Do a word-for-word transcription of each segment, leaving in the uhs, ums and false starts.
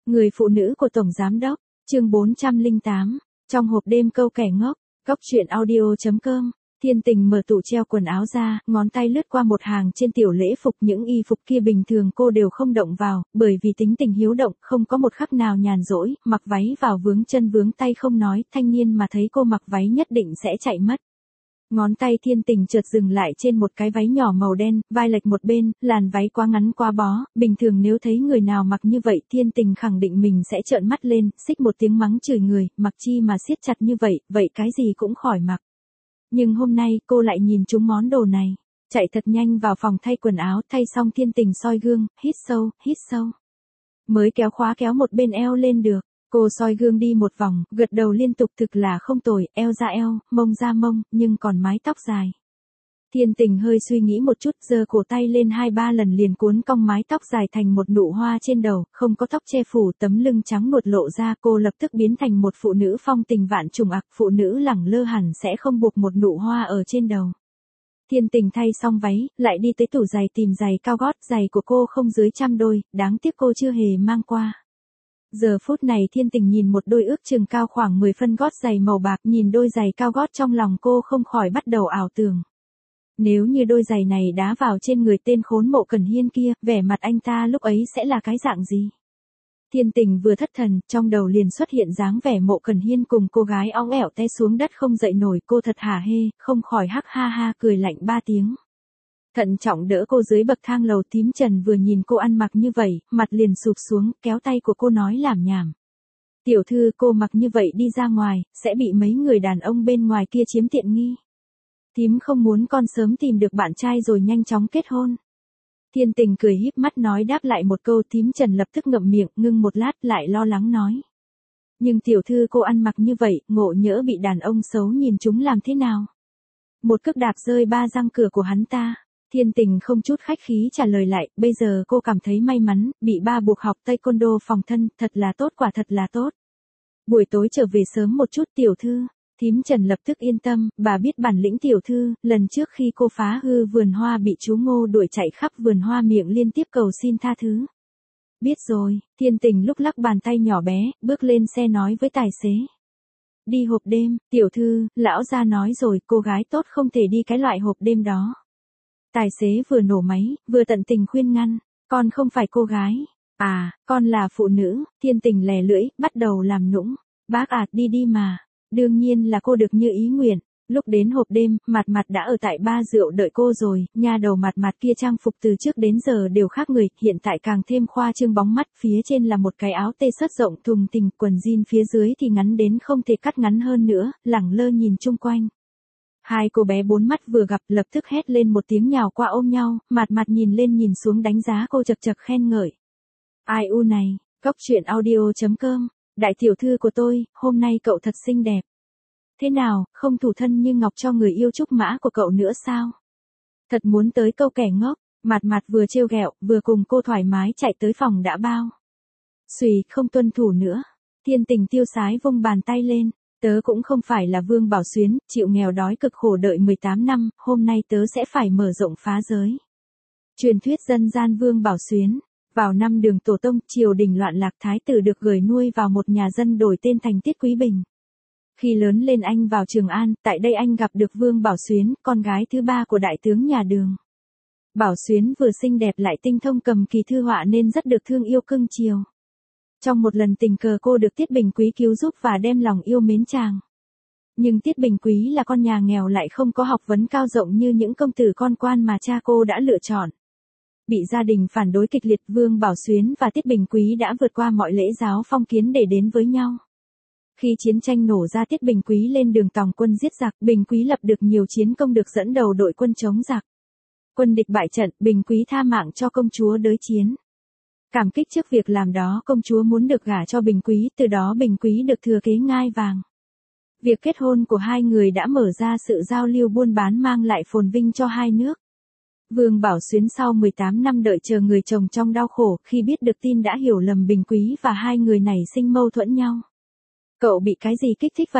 Người phụ nữ của Tổng Giám Đốc, chương bốn trăm lẻ tám, trong hộp đêm câu kẻ ngốc, Cóc truyện audio chấm com. Thiên Tình mở tủ treo quần áo ra, ngón tay lướt qua một hàng trên tiểu lễ phục, những y phục kia bình thường cô đều không động vào, bởi vì tính tình hiếu động, không có một khắc nào nhàn rỗi, mặc váy vào vướng chân vướng tay không nói, thanh niên mà thấy cô mặc váy nhất định sẽ chạy mất. Ngón tay Thiên Tình chợt dừng lại trên một cái váy nhỏ màu đen, vai lệch một bên, làn váy quá ngắn quá bó, bình thường nếu thấy người nào mặc như vậy Thiên Tình khẳng định mình sẽ trợn mắt lên, xích một tiếng mắng chửi người, mặc chi mà siết chặt như vậy, vậy cái gì cũng khỏi mặc. Nhưng hôm nay cô lại nhìn trúng món đồ này, chạy thật nhanh vào phòng thay quần áo, thay xong Thiên Tình soi gương, hít sâu, hít sâu. Mới kéo khóa kéo một bên eo lên được. Cô soi gương đi một vòng, gật đầu liên tục, thực là không tồi, eo ra eo, mông ra mông, nhưng còn mái tóc dài. Thiên Tình hơi suy nghĩ một chút, giơ cổ tay lên hai ba lần liền cuốn cong mái tóc dài thành một nụ hoa trên đầu, không có tóc che phủ, tấm lưng trắng nuột lộ ra, cô lập tức biến thành một phụ nữ phong tình vạn trùng ặc, phụ nữ lẳng lơ hẳn sẽ không buộc một nụ hoa ở trên đầu. Thiên Tình thay xong váy, lại đi tới tủ giày tìm giày cao gót, giày của cô không dưới trăm đôi, đáng tiếc cô chưa hề mang qua. Giờ phút này Thiên Tình nhìn một đôi ước chừng cao khoảng mười phân gót giày màu bạc, nhìn đôi giày cao gót trong lòng cô không khỏi bắt đầu ảo tưởng. Nếu như đôi giày này đá vào trên người tên khốn Mộ Cẩn Hiên kia, vẻ mặt anh ta lúc ấy sẽ là cái dạng gì? Thiên Tình vừa thất thần, trong đầu liền xuất hiện dáng vẻ Mộ Cẩn Hiên cùng cô gái óng ẻo té xuống đất không dậy nổi, cô thật hả hê, không khỏi hắc ha ha cười lạnh ba tiếng. Thận trọng đỡ cô dưới bậc thang lầu, Tím Trần vừa nhìn cô ăn mặc như vậy, mặt liền sụp xuống, kéo tay của cô nói làm nhảm. Tiểu thư, cô mặc như vậy đi ra ngoài, sẽ bị mấy người đàn ông bên ngoài kia chiếm tiện nghi. Tím không muốn con sớm tìm được bạn trai rồi nhanh chóng kết hôn. Thiên Tình cười híp mắt nói đáp lại một câu, Tím Trần lập tức ngậm miệng, ngưng một lát lại lo lắng nói. Nhưng tiểu thư, cô ăn mặc như vậy, ngộ nhỡ bị đàn ông xấu nhìn chúng làm thế nào? Một cước đạp rơi ba răng cửa của hắn ta. Thiên Tình không chút khách khí trả lời lại, bây giờ cô cảm thấy may mắn, bị ba buộc học taekwondo phòng thân, thật là tốt, quả thật là tốt. Buổi tối trở về sớm một chút tiểu thư. Thím Trần lập tức yên tâm, bà biết bản lĩnh tiểu thư, lần trước khi cô phá hư vườn hoa bị chú Ngô đuổi chạy khắp vườn hoa miệng liên tiếp cầu xin tha thứ. Biết rồi, Thiên Tình lúc lắc bàn tay nhỏ bé, bước lên xe nói với tài xế. Đi hộp đêm, tiểu thư, lão gia nói rồi, cô gái tốt không thể đi cái loại hộp đêm đó. Tài xế vừa nổ máy, vừa tận tình khuyên ngăn, con không phải cô gái. À, con là phụ nữ. Thiên Tình lè lưỡi, bắt đầu làm nũng. Bác à, đi đi mà. Đương nhiên là cô được như ý nguyện. Lúc đến hộp đêm, Mặt Mặt đã ở tại ba rượu đợi cô rồi, nha đầu Mặt Mặt kia trang phục từ trước đến giờ đều khác người, hiện tại càng thêm khoa trương bóng mắt, phía trên là một cái áo tê sớt rộng thùng thình, quần jean phía dưới thì ngắn đến không thể cắt ngắn hơn nữa, lẳng lơ nhìn chung quanh. Hai cô bé bốn mắt vừa gặp lập tức hét lên một tiếng nhào qua ôm nhau, Mặt Mặt nhìn lên nhìn xuống đánh giá cô chật chật khen ngợi. Ai u này, Cóc truyện audio chấm com, đại tiểu thư của tôi, hôm nay cậu thật xinh đẹp. Thế nào, không thủ thân như ngọc cho người yêu trúc mã của cậu nữa sao? Thật muốn tới câu kẻ ngốc, Mặt Mặt vừa trêu ghẹo, vừa cùng cô thoải mái chạy tới phòng đã bao. Xùy, không tuân thủ nữa. Thiên Tình tiêu sái vung bàn tay lên. Tớ cũng không phải là Vương Bảo Xuyến, chịu nghèo đói cực khổ đợi mười tám năm, hôm nay tớ sẽ phải mở rộng phá giới. Truyền thuyết dân gian Vương Bảo Xuyến. Vào năm Đường Tổ Tông, triều đình loạn lạc, thái tử được gửi nuôi vào một nhà dân đổi tên thành Tiết Quý Bình. Khi lớn lên anh vào Trường An, tại đây anh gặp được Vương Bảo Xuyến, con gái thứ ba của đại tướng nhà Đường. Bảo Xuyến vừa xinh đẹp lại tinh thông cầm kỳ thư họa nên rất được thương yêu cưng chiều. Trong một lần tình cờ cô được Tiết Bình Quý cứu giúp và đem lòng yêu mến chàng. Nhưng Tiết Bình Quý là con nhà nghèo lại không có học vấn cao rộng như những công tử con quan mà cha cô đã lựa chọn. Bị gia đình phản đối kịch liệt, Vương Bảo Xuyến và Tiết Bình Quý đã vượt qua mọi lễ giáo phong kiến để đến với nhau. Khi chiến tranh nổ ra, Tiết Bình Quý lên đường tòng quân giết giặc, Bình Quý lập được nhiều chiến công, được dẫn đầu đội quân chống giặc. Quân địch bại trận, Bình Quý tha mạng cho công chúa đới chiến. Cảm kích trước việc làm đó, công chúa muốn được gả cho Bình Quý, từ đó Bình Quý được thừa kế ngai vàng. Việc kết hôn của hai người đã mở ra sự giao lưu buôn bán, mang lại phồn vinh cho hai nước. Vương Bảo Xuyến sau mười tám năm đợi chờ người chồng trong đau khổ, khi biết được tin đã hiểu lầm Bình Quý và hai người này sinh mâu thuẫn nhau. Cậu bị cái gì kích thích vậy?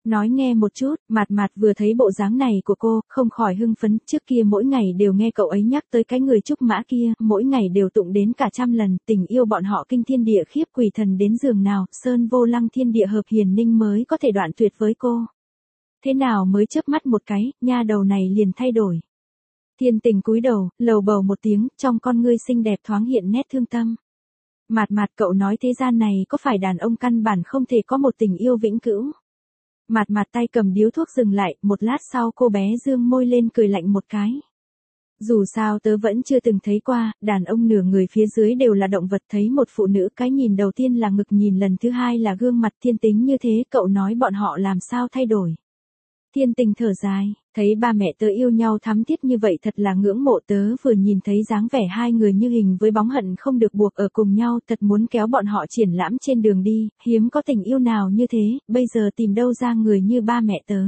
Nói nghe một chút, Mạt Mạt vừa thấy bộ dáng này của cô, không khỏi hưng phấn, trước kia mỗi ngày đều nghe cậu ấy nhắc tới cái người trúc mã kia, mỗi ngày đều tụng đến cả trăm lần, tình yêu bọn họ kinh thiên địa khiếp quỷ thần đến giường nào, sơn vô lăng thiên địa hợp hiền ninh mới có thể đoạn tuyệt với cô. Thế nào mới chớp mắt một cái, nha đầu này liền thay đổi. Thiên Tình cúi đầu, lầu bầu một tiếng, trong con ngươi xinh đẹp thoáng hiện nét thương tâm. Mạt Mạt, cậu nói thế gian này có phải đàn ông căn bản không thể có một tình yêu vĩnh cửu? Mạt Mạt tay cầm điếu thuốc dừng lại, một lát sau cô bé dương môi lên cười lạnh một cái. Dù sao tớ vẫn chưa từng thấy qua, đàn ông nửa người phía dưới đều là động vật, thấy một phụ nữ cái nhìn đầu tiên là ngực, nhìn lần thứ hai là gương mặt, thiên tính như thế, cậu nói bọn họ làm sao thay đổi? Thiên Tình thở dài, thấy ba mẹ tớ yêu nhau thắm thiết như vậy thật là ngưỡng mộ, tớ vừa nhìn thấy dáng vẻ hai người như hình với bóng, hận không được buộc ở cùng nhau, thật muốn kéo bọn họ triển lãm trên đường đi, hiếm có tình yêu nào như thế, bây giờ tìm đâu ra người như ba mẹ tớ.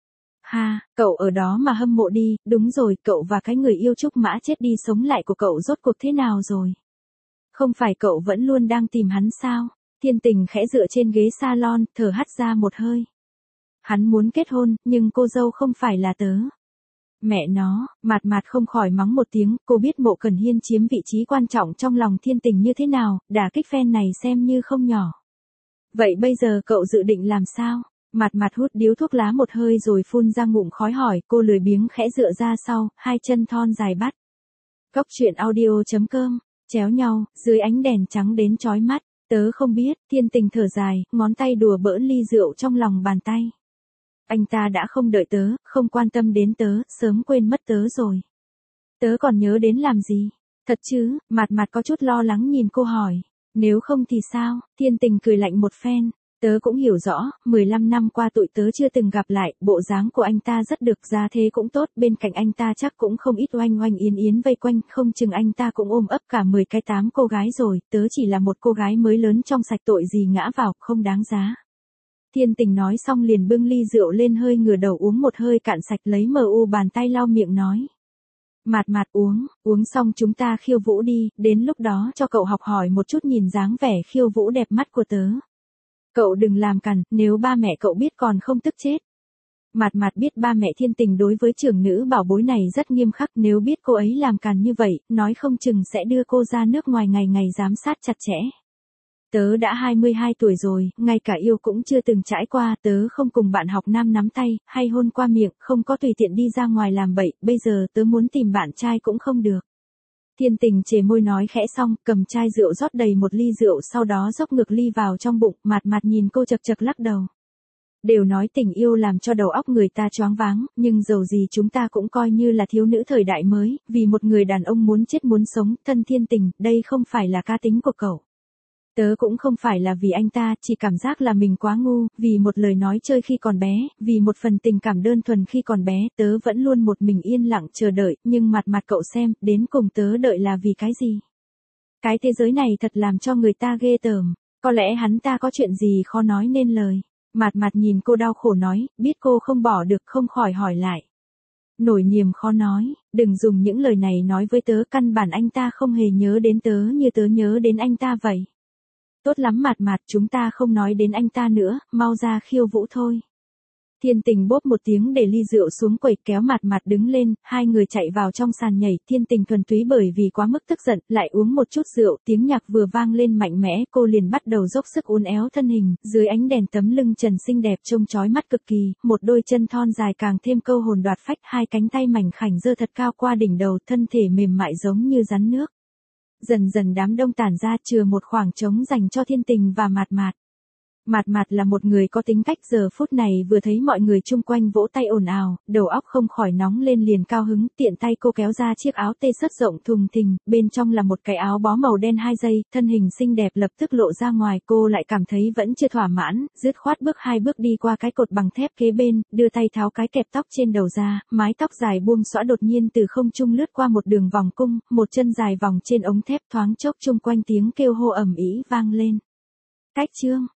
Ha, cậu ở đó mà hâm mộ đi, đúng rồi, cậu và cái người yêu trúc mã chết đi sống lại của cậu rốt cuộc thế nào rồi? Không phải cậu vẫn luôn đang tìm hắn sao? Thiên Tình khẽ dựa trên ghế salon, thở hắt ra một hơi. Hắn muốn kết hôn, nhưng cô dâu không phải là tớ. Mẹ nó, Mạt Mạt không khỏi mắng một tiếng, cô biết Mộ Cẩn Hiên chiếm vị trí quan trọng trong lòng Thiên Tình như thế nào, đả kích fan này xem như không nhỏ. Vậy bây giờ cậu dự định làm sao? Mạt Mạt hút điếu thuốc lá một hơi rồi phun ra ngụm khói hỏi, cô lười biếng khẽ dựa ra sau, hai chân thon dài bắt. Góc truyện audio chấm com, chéo nhau, dưới ánh đèn trắng đến chói mắt, tớ không biết, Thiên Tình thở dài, ngón tay đùa bỡn ly rượu trong lòng bàn tay. Anh ta đã không đợi tớ, không quan tâm đến tớ, sớm quên mất tớ rồi. Tớ còn nhớ đến làm gì? Thật chứ? Mạt Mạt có chút lo lắng nhìn cô hỏi. Nếu không thì sao? Thiên Tình cười lạnh một phen. Tớ cũng hiểu rõ, mười lăm năm qua tụi tớ chưa từng gặp lại, bộ dáng của anh ta rất được, gia thế cũng tốt, bên cạnh anh ta chắc cũng không ít oanh oanh yến yến vây quanh, không chừng anh ta cũng ôm ấp cả mười cái tám cô gái rồi, tớ chỉ là một cô gái mới lớn trong sạch, tội gì ngã vào, không đáng giá. Thiên Tình nói xong liền bưng ly rượu lên, hơi ngửa đầu uống một hơi cạn sạch, lấy mờ u bàn tay lau miệng nói. Mạt Mạt, uống, uống xong chúng ta khiêu vũ đi, đến lúc đó cho cậu học hỏi một chút nhìn dáng vẻ khiêu vũ đẹp mắt của tớ. Cậu đừng làm cằn, nếu ba mẹ cậu biết còn không tức chết. Mạt Mạt biết ba mẹ Thiên Tình đối với trưởng nữ bảo bối này rất nghiêm khắc, nếu biết cô ấy làm cằn như vậy, nói không chừng sẽ đưa cô ra nước ngoài ngày ngày giám sát chặt chẽ. Tớ đã hai mươi hai tuổi rồi, ngay cả yêu cũng chưa từng trải qua, tớ không cùng bạn học nam nắm tay, hay hôn qua miệng, không có tùy tiện đi ra ngoài làm bậy, bây giờ tớ muốn tìm bạn trai cũng không được. Thiên Tình chề môi nói khẽ xong, cầm chai rượu rót đầy một ly rượu, sau đó dốc ngược ly vào trong bụng, Mạt Mạt nhìn cô chật chật lắc đầu. Đều nói tình yêu làm cho đầu óc người ta choáng váng, nhưng dầu gì chúng ta cũng coi như là thiếu nữ thời đại mới, vì một người đàn ông muốn chết muốn sống, thân Thiên Tình, đây không phải là cá tính của cậu. Tớ cũng không phải là vì anh ta, chỉ cảm giác là mình quá ngu, vì một lời nói chơi khi còn bé, vì một phần tình cảm đơn thuần khi còn bé, tớ vẫn luôn một mình yên lặng chờ đợi, nhưng Mạt Mạt cậu xem, đến cùng tớ đợi là vì cái gì? Cái thế giới này thật làm cho người ta ghê tởm, có lẽ hắn ta có chuyện gì khó nói nên lời. Mạt Mạt nhìn cô đau khổ nói, biết cô không bỏ được không khỏi hỏi lại. Nổi niềm khó nói, đừng dùng những lời này nói với tớ, căn bản anh ta không hề nhớ đến tớ như tớ nhớ đến anh ta vậy. Tốt lắm Mạt Mạt, chúng ta không nói đến anh ta nữa, mau ra khiêu vũ thôi. Thiên Tình bốp một tiếng để ly rượu xuống quầy, kéo Mạt Mạt đứng lên, hai người chạy vào trong sàn nhảy, Thiên Tình thuần túy bởi vì quá mức tức giận, lại uống một chút rượu, tiếng nhạc vừa vang lên mạnh mẽ, cô liền bắt đầu dốc sức uốn éo thân hình, dưới ánh đèn tấm lưng trần xinh đẹp trông chói mắt cực kỳ, một đôi chân thon dài càng thêm câu hồn đoạt phách, hai cánh tay mảnh khảnh giơ thật cao qua đỉnh đầu, thân thể mềm mại giống như rắn nước. Dần dần đám đông tản ra, chừa một khoảng trống dành cho Thiên Tình và Mạt Mạt. Mạt Mạt là một người có tính cách, giờ phút này vừa thấy mọi người chung quanh vỗ tay ồn ào, đầu óc không khỏi nóng lên liền cao hứng, tiện tay cô kéo ra chiếc áo tê sất rộng thùng thình, bên trong là một cái áo bó màu đen hai dây, thân hình xinh đẹp lập tức lộ ra ngoài, cô lại cảm thấy vẫn chưa thỏa mãn, dứt khoát bước hai bước đi qua cái cột bằng thép kế bên, đưa tay tháo cái kẹp tóc trên đầu ra, mái tóc dài buông xõa đột nhiên từ không trung lướt qua một đường vòng cung, một chân dài vòng trên ống thép, thoáng chốc chung quanh tiếng kêu hô ầm ĩ vang lên. Cách chương